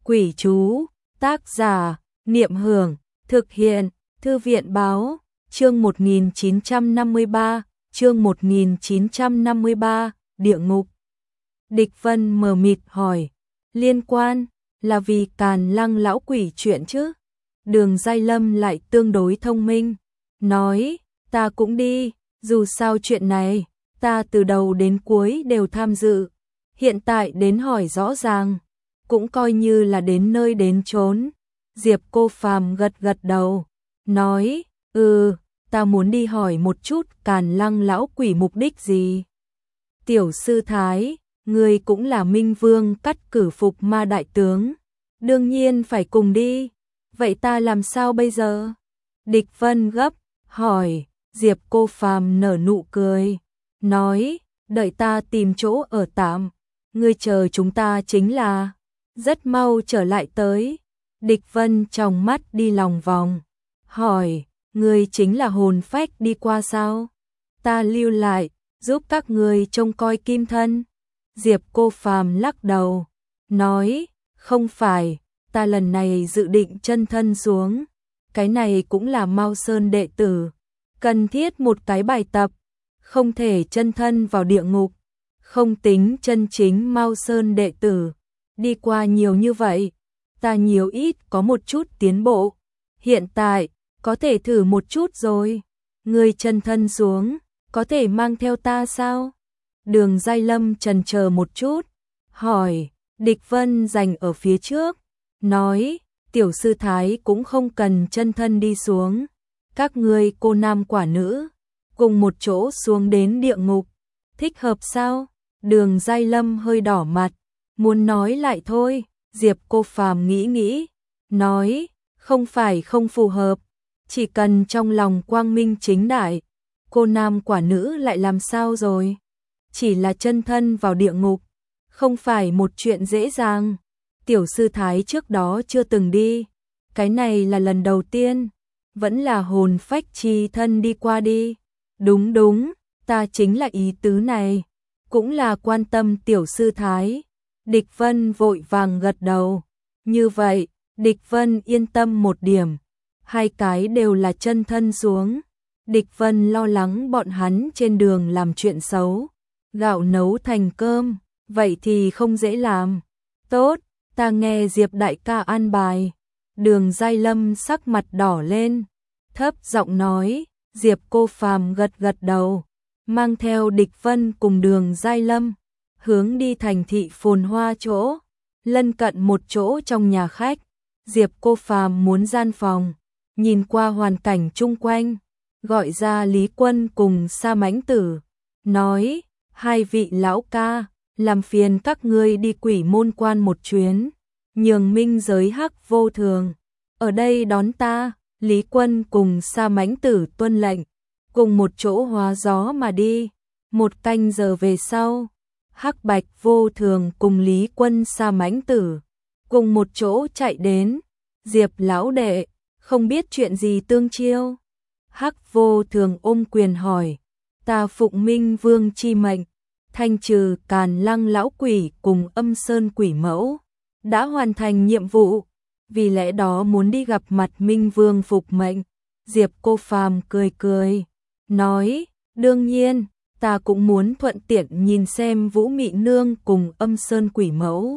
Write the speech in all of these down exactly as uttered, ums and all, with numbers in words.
Quỷ chú, tác giả, Niệm Hưởng, thực hiện, Thư viện báo, chương một nghìn chín trăm năm mươi ba, chương một nghìn chín trăm năm mươi ba, địa ngục. Địch Vân mờ mịt hỏi, liên quan, là vì Càn Lăng lão quỷ chuyện chứ? Đường Giai Lâm lại tương đối thông minh, nói, ta cũng đi, dù sao chuyện này, ta từ đầu đến cuối đều tham dự, hiện tại đến hỏi rõ ràng, cũng coi như là đến nơi đến chốn. Diệp Cô Phàm gật gật đầu, nói, ừ, ta muốn đi hỏi một chút Càn Lăng lão quỷ mục đích gì. Tiểu sư Thái, ngươi cũng là Minh Vương cắt cử phục ma đại tướng, đương nhiên phải cùng đi, vậy ta làm sao bây giờ? Địch Vân gấp, hỏi, Diệp Cô Phàm nở nụ cười, nói, đợi ta tìm chỗ ở tạm, ngươi chờ chúng ta chính là, rất mau trở lại tới. Địch Vân trong mắt đi lòng vòng, hỏi, ngươi chính là hồn phách đi qua sao? Ta lưu lại, giúp các ngươi trông coi kim thân. Diệp Cô Phàm lắc đầu, nói, không phải, ta lần này dự định chân thân xuống, cái này cũng là Mao Sơn đệ tử, cần thiết một cái bài tập, không thể chân thân vào địa ngục, không tính chân chính Mao Sơn đệ tử, đi qua nhiều như vậy, ta nhiều ít có một chút tiến bộ, hiện tại, có thể thử một chút rồi, ngươi chân thân xuống, có thể mang theo ta sao? Đường Giai Lâm chần chờ một chút, hỏi, Địch Vân giành ở phía trước, nói, tiểu sư Thái cũng không cần chân thân đi xuống, các ngươi cô nam quả nữ, cùng một chỗ xuống đến địa ngục, thích hợp sao? Đường Giai Lâm hơi đỏ mặt, muốn nói lại thôi. Diệp Cô Phàm nghĩ nghĩ, nói, không phải không phù hợp, chỉ cần trong lòng quang minh chính đại, cô nam quả nữ lại làm sao rồi? Chỉ là chân thân vào địa ngục, không phải một chuyện dễ dàng. Tiểu sư Thái trước đó chưa từng đi, cái này là lần đầu tiên, vẫn là hồn phách chi thân đi qua đi. Đúng đúng, ta chính là ý tứ này, cũng là quan tâm tiểu sư Thái. Địch Vân vội vàng gật đầu, như vậy, Địch Vân yên tâm một điểm, hai cái đều là chân thân xuống. Địch Vân lo lắng bọn hắn trên đường làm chuyện xấu, gạo nấu thành cơm, vậy thì không dễ làm. Tốt, ta nghe Diệp đại ca an bài. Đường Giai Lâm sắc mặt đỏ lên, thấp giọng nói, Diệp Cô Phàm gật gật đầu, mang theo Địch Vân cùng Đường Giai Lâm, hướng đi thành thị phồn hoa chỗ, lân cận một chỗ trong nhà khách. Diệp Cô Phàm muốn gian phòng, nhìn qua hoàn cảnh chung quanh, gọi ra Lý Quân cùng Sa Mãnh Tử, nói, hai vị lão ca, làm phiền các ngươi đi Quỷ Môn Quan một chuyến, nhường minh giới hắc vô thường, ở đây đón ta. Lý Quân cùng Sa Mãnh Tử tuân lệnh, cùng một chỗ hóa gió mà đi. Một canh giờ về sau, Hắc Bạch vô thường cùng Lý Quân Sa Mãnh Tử cùng một chỗ chạy đến. Diệp lão đệ, không biết chuyện gì tương chiêu? Hắc vô thường ôm quyền hỏi, ta phụng Minh Vương chi mệnh, thanh trừ Càn Lăng lão quỷ cùng Âm Sơn quỷ mẫu, đã hoàn thành nhiệm vụ, vì lẽ đó muốn đi gặp mặt Minh Vương phục mệnh. Diệp Cô Phàm cười cười, nói, đương nhiên, ta cũng muốn thuận tiện nhìn xem Vũ Mị Nương cùng Âm Sơn quỷ mẫu,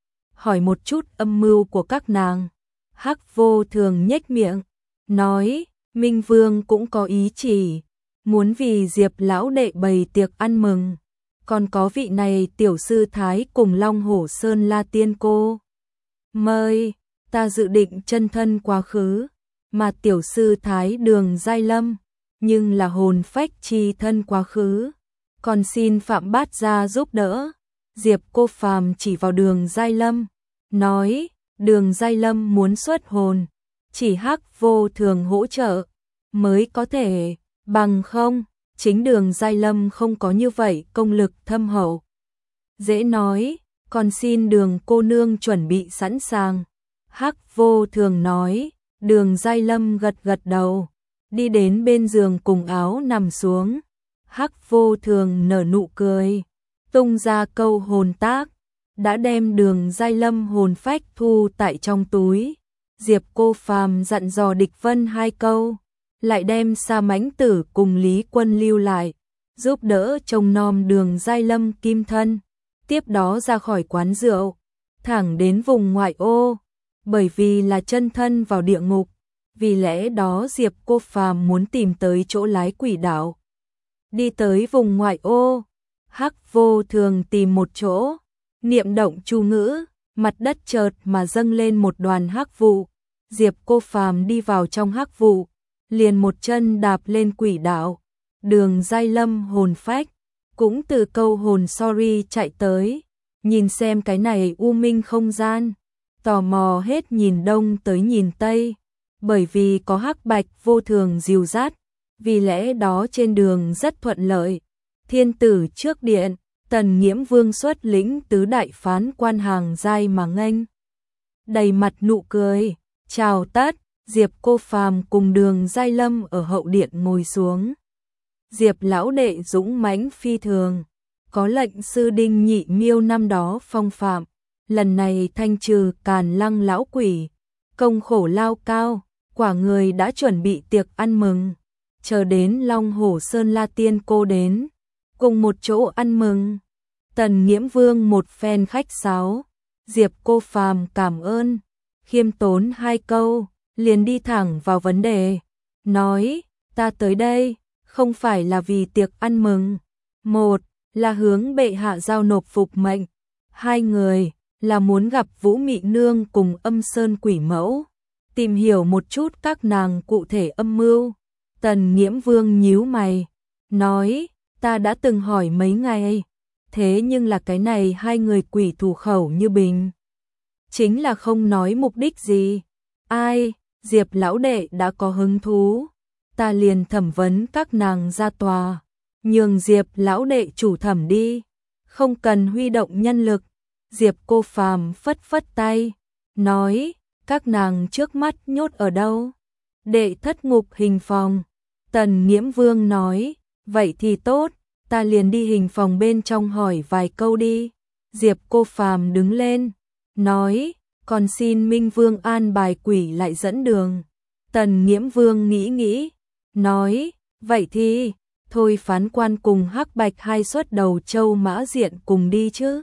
hỏi một chút âm mưu của các nàng. Hắc vô thường nhếch miệng, nói, Minh Vương cũng có ý chỉ, muốn vì Diệp lão đệ bày tiệc ăn mừng, còn có vị này tiểu sư Thái cùng Long Hổ Sơn La Tiên cô mời, ta dự định chân thân quá khứ, mà tiểu sư Thái Đường Giai Lâm, nhưng là hồn phách chi thân quá khứ, còn xin Phạm Bát gia giúp đỡ. Diệp Cô Phàm chỉ vào Đường Giai Lâm, nói, Đường Giai Lâm muốn xuất hồn, chỉ Hắc vô thường hỗ trợ, mới có thể, bằng không, chính Đường Giai Lâm không có như vậy công lực thâm hậu. Dễ nói, còn xin Đường cô nương chuẩn bị sẵn sàng. Hắc vô thường nói, Đường Giai Lâm gật gật đầu, đi đến bên giường cùng áo nằm xuống. Hắc vô thường nở nụ cười, tung ra câu hồn tác, đã đem Đường Giai Lâm hồn phách thu tại trong túi. Diệp Cô Phàm dặn dò Địch Vân hai câu, lại đem Sa Mãnh Tử cùng Lý Quân lưu lại, giúp đỡ trông nom Đường Giai Lâm kim thân. Tiếp đó ra khỏi quán rượu, thẳng đến vùng ngoại ô, bởi vì là chân thân vào địa ngục, vì lẽ đó Diệp Cô Phàm muốn tìm tới chỗ lái quỷ đạo. Đi tới vùng ngoại ô, Hắc Vô Thường tìm một chỗ, niệm động chú ngữ, mặt đất chợt mà dâng lên một đoàn hắc vụ. Diệp Cô Phàm đi vào trong hắc vụ, liền một chân đạp lên quỷ đạo. Đường Giai Lâm hồn phách cũng từ câu hồn sorry chạy tới, nhìn xem cái này u minh không gian, tò mò hết nhìn đông tới nhìn tây, bởi vì có Hắc Bạch Vô Thường dìu dắt, vì lẽ đó trên đường rất thuận lợi. Thiên tử trước điện, Tần Nghiễm Vương xuất lĩnh tứ đại phán quan hàng giai mà nghênh, đầy mặt nụ cười, chào tất. Diệp Cô Phàm cùng Đường Giai Lâm ở hậu điện ngồi xuống. Diệp lão đệ dũng mãnh phi thường, có lệnh sư Đinh Nhị Miêu năm đó phong phạm, lần này thanh trừ Càn Lăng lão quỷ, công khổ lao cao, quả người đã chuẩn bị tiệc ăn mừng, chờ đến Long Hổ Sơn La Tiên cô đến, cùng một chỗ ăn mừng. Tần Nghiễm Vương một phen khách sáo, Diệp Cô Phàm cảm ơn, khiêm tốn hai câu, liền đi thẳng vào vấn đề, nói, ta tới đây không phải là vì tiệc ăn mừng. Một là hướng bệ hạ giao nộp phục mệnh, hai người là muốn gặp Vũ Mị Nương cùng Âm Sơn Quỷ Mẫu, tìm hiểu một chút các nàng cụ thể âm mưu. Tần Nghiễm Vương nhíu mày, nói, ta đã từng hỏi mấy ngày, thế nhưng là cái này hai người quỷ thủ khẩu như bình, chính là không nói mục đích gì. Ai, Diệp lão đệ đã có hứng thú, ta liền thẩm vấn các nàng ra tòa, nhường Diệp lão đệ chủ thẩm đi, không cần huy động nhân lực. Diệp Cô Phàm phất phất tay, nói, các nàng trước mắt nhốt ở đâu? Đệ thất ngục hình phòng. Tần Nghiễm Vương nói, vậy thì tốt, ta liền đi hình phòng bên trong hỏi vài câu đi. Diệp Cô Phàm đứng lên, nói, còn xin Minh Vương an bài quỷ lại dẫn đường. Tần Nghiễm Vương nghĩ nghĩ, nói, vậy thì, thôi phán quan cùng Hắc Bạch hai xuất đầu châu mã diện cùng đi chứ.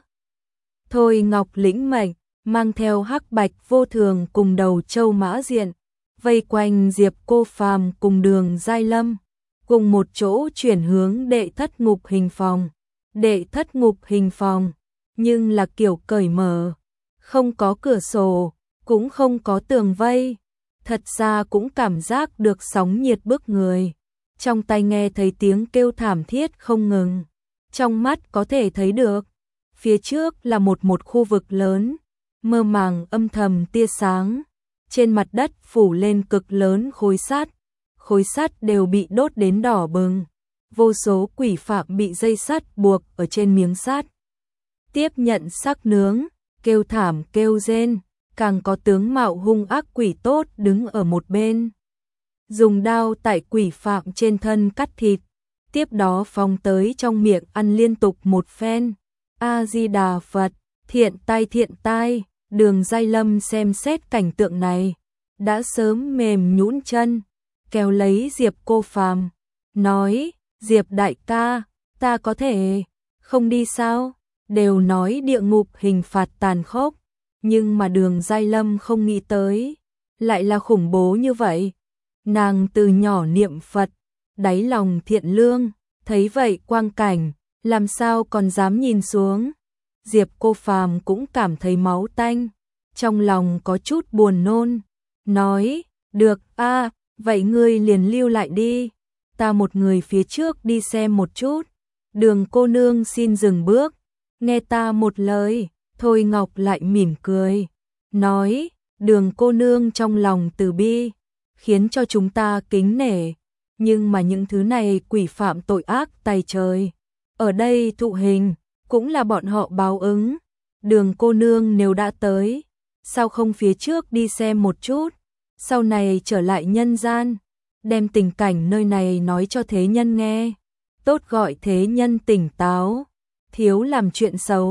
Thôi Ngọc lĩnh mệnh, mang theo Hắc Bạch Vô Thường cùng đầu châu mã diện, vây quanh Diệp Cô Phàm cùng Đường Giai Lâm, cùng một chỗ chuyển hướng đệ thất ngục hình phòng. Đệ thất ngục hình phòng, nhưng là kiểu cởi mở, không có cửa sổ, cũng không có tường vây, thật ra cũng cảm giác được sóng nhiệt bức người. Trong tai nghe thấy tiếng kêu thảm thiết không ngừng, trong mắt có thể thấy được, phía trước là một một khu vực lớn, mơ màng âm thầm tia sáng, trên mặt đất phủ lên cực lớn khối sắt, khối sắt đều bị đốt đến đỏ bừng, vô số quỷ phạm bị dây sắt buộc ở trên miếng sắt, tiếp nhận xác nướng, kêu thảm kêu rên, càng có tướng mạo hung ác quỷ tốt đứng ở một bên, dùng đao tại quỷ phạm trên thân cắt thịt, tiếp đó phóng tới trong miệng ăn liên tục một phen. A Di Đà Phật, thiện tai thiện tai. Đường Giai Lâm xem xét cảnh tượng này, đã sớm mềm nhũn chân, kéo lấy Diệp Cô Phàm, nói, Diệp đại ca, ta có thể không đi sao? Đều nói địa ngục hình phạt tàn khốc, nhưng mà Đường Giai Lâm không nghĩ tới, lại là khủng bố như vậy. Nàng từ nhỏ niệm Phật, đáy lòng thiện lương, thấy vậy quang cảnh, làm sao còn dám nhìn xuống. Diệp Cô Phàm cũng cảm thấy máu tanh, trong lòng có chút buồn nôn, nói, được a, vậy ngươi liền lưu lại đi, ta một người phía trước đi xem một chút. Đường cô nương xin dừng bước, nghe ta một lời. Thôi Ngọc lại mỉm cười, nói, Đường cô nương trong lòng từ bi, khiến cho chúng ta kính nể, nhưng mà những thứ này quỷ phạm tội ác tày trời, ở đây thụ hình, cũng là bọn họ báo ứng. Đường cô nương nếu đã tới, sao không phía trước đi xem một chút, sau này trở lại nhân gian, đem tình cảnh nơi này nói cho thế nhân nghe, tốt gọi thế nhân tỉnh táo, thiếu làm chuyện xấu,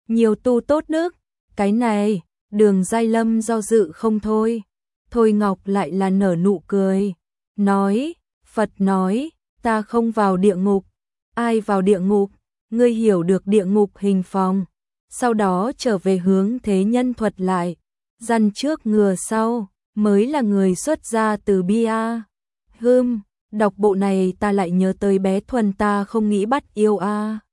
nhiều tu tốt đức, cái này, Đường Giai Lâm do dự không thôi. Thôi Ngọc lại là nở nụ cười, nói, Phật nói, ta không vào địa ngục, ai vào địa ngục, ngươi hiểu được địa ngục hình phòng, sau đó trở về hướng thế nhân thuật lại, dằn trước ngừa sau, mới là người xuất gia từ bia. Hưm, đọc bộ này ta lại nhớ tới bé Thuần ta không nghĩ bắt yêu a.